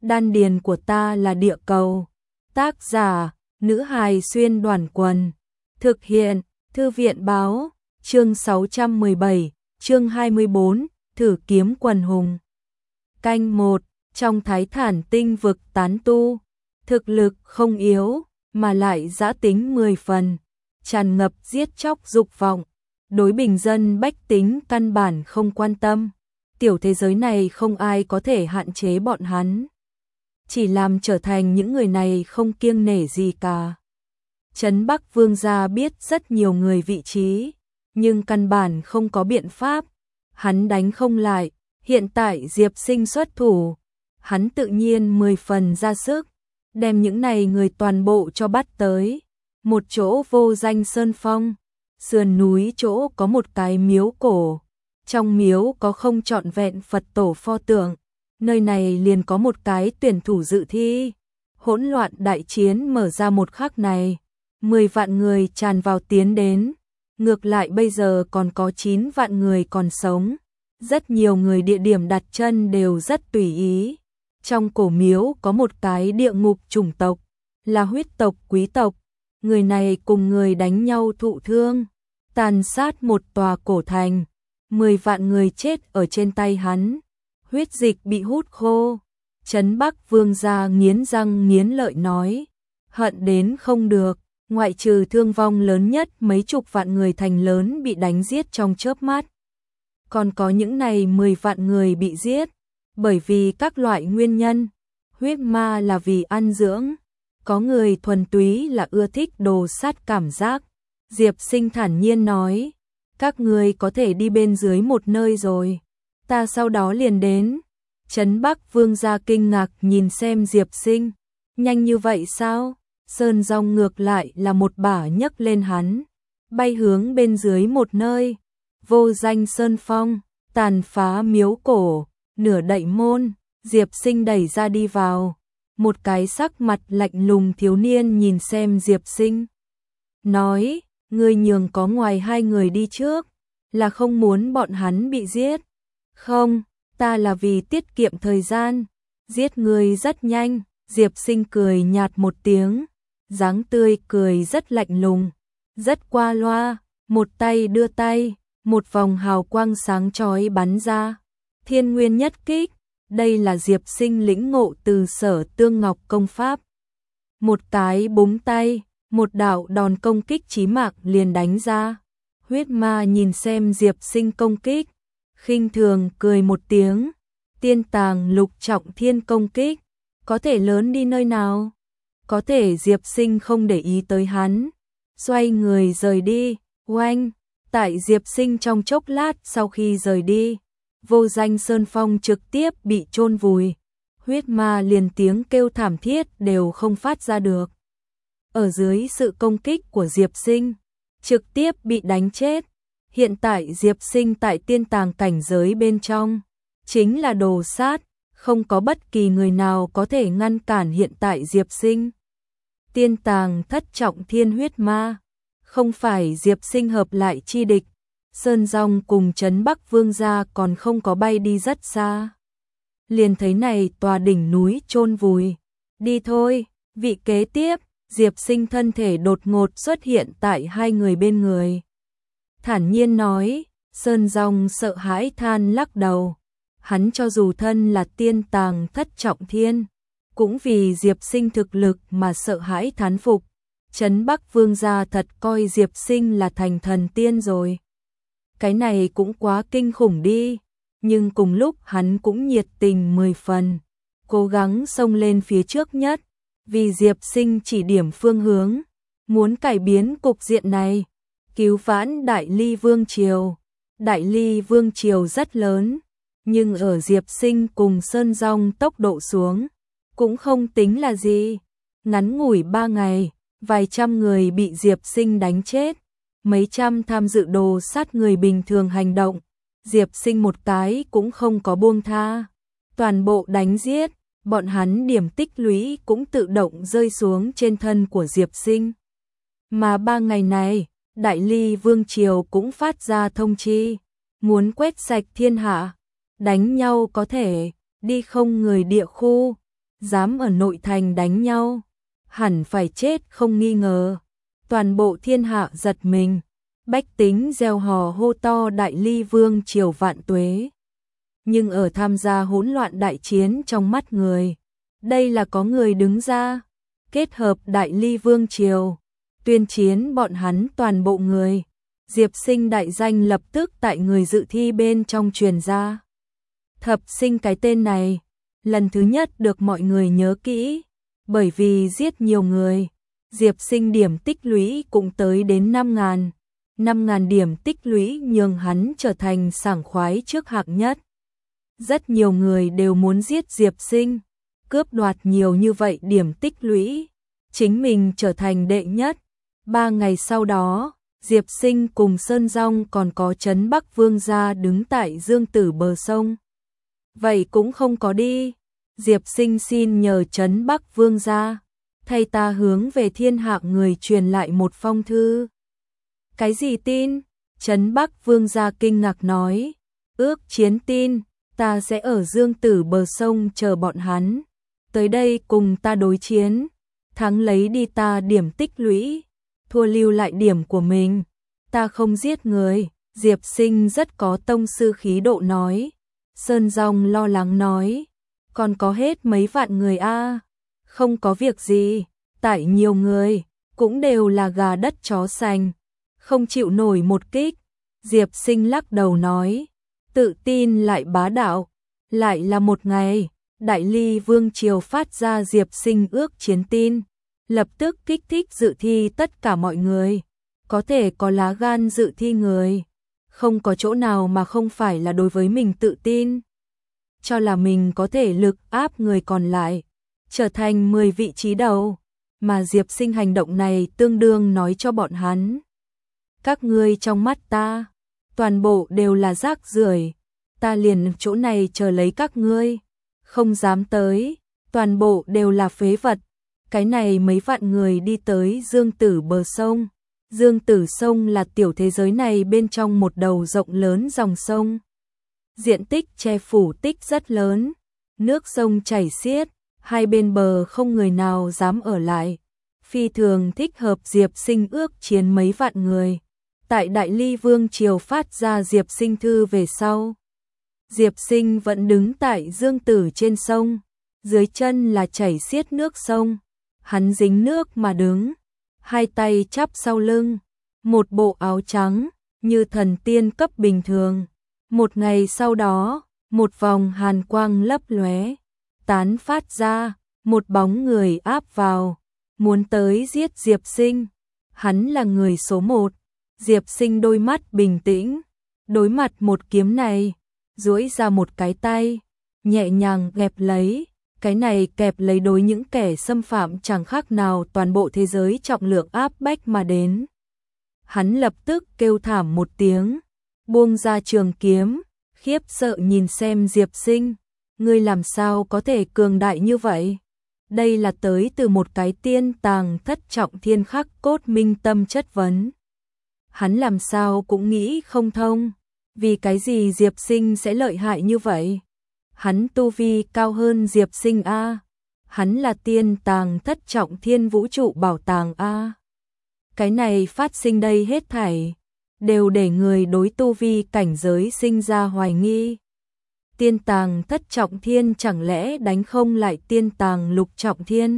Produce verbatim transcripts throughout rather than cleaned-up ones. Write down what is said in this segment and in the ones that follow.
Đan điền của ta là địa cầu. Tác giả, nữ hài xuyên đoàn quần. Thực hiện, thư viện báo, chương sáu trăm mười bảy, chương hai mươi bốn, thử kiếm quần hùng. Canh một, trong Thái Thản tinh vực tán tu, thực lực không yếu, mà lại dã tính mười phần, tràn ngập giết chóc dục vọng, đối bình dân bách tính căn bản không quan tâm. Tiểu thế giới này không ai có thể hạn chế bọn hắn, chỉ làm trở thành những người này không kiêng nể gì cả. Trấn Bắc Vương gia biết rất nhiều người vị trí, nhưng căn bản không có biện pháp, hắn đánh không lại. Hiện tại Diệp Sinh xuất thủ, hắn tự nhiên mười phần ra sức, đem những này người toàn bộ cho bắt tới. Một chỗ vô danh sơn phong, sườn núi chỗ có một cái miếu cổ, trong miếu có không trọn vẹn Phật tổ pho tượng, nơi này liền có một cái tuyển thủ dự thi. Hỗn loạn đại chiến mở ra một khắc này, mười vạn người tràn vào tiến đến, ngược lại bây giờ còn có chín vạn người còn sống. Rất nhiều người địa điểm đặt chân đều rất tùy ý. Trong cổ miếu có một cái địa ngục chủng tộc, là huyết tộc quý tộc. Người này cùng người đánh nhau thụ thương, tàn sát một tòa cổ thành. Mười vạn người chết ở trên tay hắn, huyết dịch bị hút khô. Trấn Bắc Vương gia nghiến răng nghiến lợi nói, hận đến không được, ngoại trừ thương vong lớn nhất mấy chục vạn người thành lớn bị đánh giết trong chớp mắt. Còn có những này mười vạn người bị giết, bởi vì các loại nguyên nhân. Huyết ma là vì ăn dưỡng, có người thuần túy là ưa thích đồ sát cảm giác. Diệp Sinh thản nhiên nói, các người có thể đi bên dưới một nơi rồi, ta sau đó liền đến. Trấn Bắc Vương gia kinh ngạc nhìn xem Diệp Sinh, nhanh như vậy sao? Sơn Dòng ngược lại là một bả nhấc lên hắn, bay hướng bên dưới một nơi. Vô danh sơn phong, tàn phá miếu cổ, nửa đậy môn, Diệp Sinh đẩy ra đi vào. Một cái sắc mặt lạnh lùng thiếu niên nhìn xem Diệp Sinh, nói, ngươi nhường có ngoài hai người đi trước, là không muốn bọn hắn bị giết. Không, ta là vì tiết kiệm thời gian, giết ngươi rất nhanh. Diệp Sinh cười nhạt một tiếng, dáng tươi cười rất lạnh lùng, rất qua loa, một tay đưa tay. Một vòng hào quang sáng chói bắn ra, thiên nguyên nhất kích, đây là Diệp Sinh lĩnh ngộ từ Sở Tương Ngọc công pháp. Một cái búng tay, một đạo đòn công kích chí mạng liền đánh ra. Huyết ma nhìn xem Diệp Sinh công kích, khinh thường cười một tiếng, tiên tàng lục trọng thiên công kích, có thể lớn đi nơi nào? Có thể Diệp Sinh không để ý tới hắn, xoay người rời đi. Oanh! Tại Diệp Sinh trong chốc lát sau khi rời đi, vô danh sơn phong trực tiếp bị chôn vùi, huyết ma liền tiếng kêu thảm thiết đều không phát ra được. Ở dưới sự công kích của Diệp Sinh, trực tiếp bị đánh chết. Hiện tại Diệp Sinh tại tiên tàng cảnh giới bên trong, chính là đồ sát, không có bất kỳ người nào có thể ngăn cản hiện tại Diệp Sinh. Tiên tàng thất trọng thiên huyết ma, không phải Diệp Sinh hợp lại chi địch. Sơn Dòng cùng Trấn Bắc Vương gia còn không có bay đi rất xa, liền thấy này tòa đỉnh núi chôn vùi. Đi thôi, vị kế tiếp. Diệp Sinh thân thể đột ngột xuất hiện tại hai người bên người, thản nhiên nói. Sơn Dòng sợ hãi than lắc đầu, hắn cho dù thân là tiên tàng thất trọng thiên, cũng vì Diệp Sinh thực lực mà sợ hãi thán phục. Trấn Bắc Vương gia thật coi Diệp Sinh là thành thần tiên rồi. Cái này cũng quá kinh khủng đi, nhưng cùng lúc hắn cũng nhiệt tình mười phần, cố gắng xông lên phía trước nhất, vì Diệp Sinh chỉ điểm phương hướng, muốn cải biến cục diện này, cứu vãn Đại Ly Vương Triều. Đại Ly Vương Triều rất lớn, nhưng ở Diệp Sinh cùng Sơn Dòng tốc độ xuống, cũng không tính là gì. Ngắn ngủi ba ngày, vài trăm người bị Diệp Sinh đánh chết, mấy trăm tham dự đồ sát người bình thường hành động, Diệp Sinh một cái cũng không có buông tha, toàn bộ đánh giết. Bọn hắn điểm tích lũy cũng tự động rơi xuống trên thân của Diệp Sinh. Mà ba ngày này, Đại Ly Vương Triều cũng phát ra thông chi, muốn quét sạch thiên hạ, đánh nhau có thể, đi không người địa khu. dám ở nội thành đánh nhau, hẳn phải chết không nghi ngờ. Toàn bộ thiên hạ giật mình, bách tính reo hò hô to Đại Ly vương triều vạn tuế. Nhưng ở tham gia hỗn loạn đại chiến trong mắt người, đây là có người đứng ra, kết hợp Đại Ly vương triều, tuyên chiến bọn hắn toàn bộ người. Diệp Sinh đại danh lập tức tại người dự thi bên trong truyền ra. Thập Sinh cái tên này, lần thứ nhất được mọi người nhớ kỹ, bởi vì giết nhiều người. Diệp Sinh điểm tích lũy cũng tới đến năm ngàn. năm ngàn điểm tích lũy nhường hắn trở thành sảng khoái trước hạng nhất. Rất nhiều người đều muốn giết Diệp Sinh, cướp đoạt nhiều như vậy điểm tích lũy, chính mình trở thành đệ nhất. Ba ngày sau đó, Diệp Sinh cùng Sơn Dong còn có Trấn Bắc Vương gia đứng tại Dương Tử bờ sông. Vậy cũng không có đi. Diệp Sinh xin nhờ Trấn Bắc Vương gia, thay ta hướng về thiên hạ người truyền lại một phong thư. Cái gì tin? Trấn Bắc Vương gia kinh ngạc nói, ước chiến tin, ta sẽ ở Dương Tử bờ sông chờ bọn hắn, tới đây cùng ta đối chiến, thắng lấy đi ta điểm tích lũy, thua lưu lại điểm của mình, ta không giết người. Diệp Sinh rất có tông sư khí độ nói. Sơn Dong lo lắng nói, còn có hết mấy vạn người a à? Không có việc gì, tại nhiều người, cũng đều là gà đất chó sành, không chịu nổi một kích. Diệp Sinh lắc đầu nói, tự tin lại bá đạo. Lại là một ngày, Đại Ly vương triều phát ra Diệp Sinh ước chiến tin, lập tức kích thích dự thi tất cả mọi người. Có thể có lá gan dự thi người, không có chỗ nào mà không phải là đối với mình tự tin, cho là mình có thể lực áp người còn lại, trở thành mười vị trí đầu. Mà Diệp Sinh hành động này tương đương nói cho bọn hắn, các ngươi trong mắt ta, toàn bộ đều là rác rưởi, ta liền chỗ này chờ lấy các ngươi, không dám tới, toàn bộ đều là phế vật. Cái này mấy vạn người đi tới Dương Tử bờ sông. Dương Tử sông là tiểu thế giới này bên trong một đầu rộng lớn dòng sông. Diện tích che phủ tích rất lớn, nước sông chảy xiết, hai bên bờ không người nào dám ở lại. Phi thường thích hợp Diệp Sinh ước chiến mấy vạn người. Tại Đại Ly vương triều phát ra Diệp Sinh thư về sau, Diệp Sinh vẫn đứng tại Dương Tử trên sông, dưới chân là chảy xiết nước sông, hắn dính nước mà đứng, hai tay chắp sau lưng, một bộ áo trắng, như thần tiên cấp bình thường. Một ngày sau đó, một vòng hàn quang lấp lóe, tán phát ra, một bóng người áp vào, muốn tới giết Diệp Sinh. Hắn là người số một. Diệp Sinh đôi mắt bình tĩnh, đối mặt một kiếm này, duỗi ra một cái tay, nhẹ nhàng kẹp lấy. Cái này kẹp lấy đối những kẻ xâm phạm chẳng khác nào toàn bộ thế giới trọng lượng áp bách mà đến. Hắn lập tức kêu thảm một tiếng, buông ra trường kiếm, khiếp sợ nhìn xem Diệp Sinh. Ngươi làm sao có thể cường đại như vậy? Đây là tới từ một cái tiên tàng thất trọng thiên khắc cốt minh tâm chất vấn. Hắn làm sao cũng nghĩ không thông, vì cái gì Diệp Sinh sẽ lợi hại như vậy? Hắn tu vi cao hơn Diệp Sinh a, hắn là tiên tàng thất trọng thiên vũ trụ bảo tàng a. Cái này phát sinh đây hết thảy, đều để người đối tu vi cảnh giới sinh ra hoài nghi. Tiên tàng thất trọng thiên chẳng lẽ đánh không lại tiên tàng lục trọng thiên?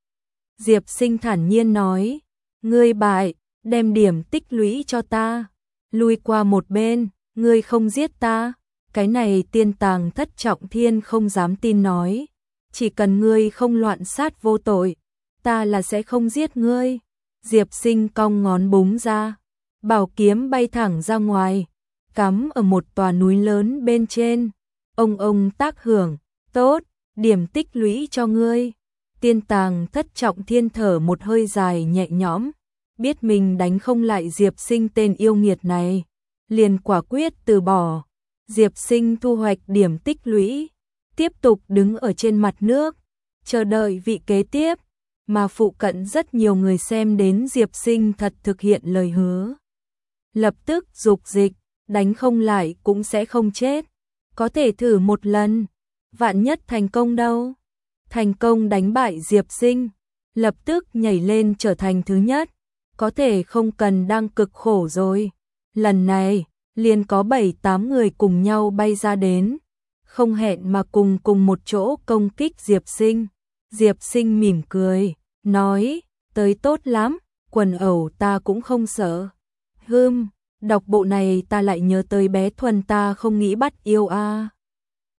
Diệp Sinh thản nhiên nói, ngươi bại, đem điểm tích lũy cho ta, lui qua một bên, ngươi không giết ta. Cái này tiên tàng thất trọng thiên không dám tin nói, chỉ cần ngươi không loạn sát vô tội, ta là sẽ không giết ngươi. Diệp Sinh cong ngón búng ra, bảo kiếm bay thẳng ra ngoài, cắm ở một tòa núi lớn bên trên. Ông ông tác hưởng, tốt, điểm tích lũy cho ngươi. Tiên tàng thất trọng thiên thở một hơi dài nhẹ nhõm, biết mình đánh không lại Diệp Sinh tên yêu nghiệt này, liền quả quyết từ bỏ. Diệp Sinh thu hoạch điểm tích lũy, tiếp tục đứng ở trên mặt nước, chờ đợi vị kế tiếp, mà phụ cận rất nhiều người xem đến Diệp Sinh thật thực hiện lời hứa. Lập tức dục dịch, đánh không lại cũng sẽ không chết, có thể thử một lần, vạn nhất thành công đâu. thành công đánh bại Diệp Sinh, lập tức nhảy lên trở thành thứ nhất, có thể không cần đang cực khổ rồi. Lần này, liền có bảy tám người cùng nhau bay ra đến, không hẹn mà cùng cùng một chỗ công kích Diệp Sinh. Diệp Sinh mỉm cười, nói, tới tốt lắm, quần ẩu ta cũng không sợ. Hừm, đọc bộ này ta lại nhớ tới bé Thuần ta không nghĩ bắt yêu a. À.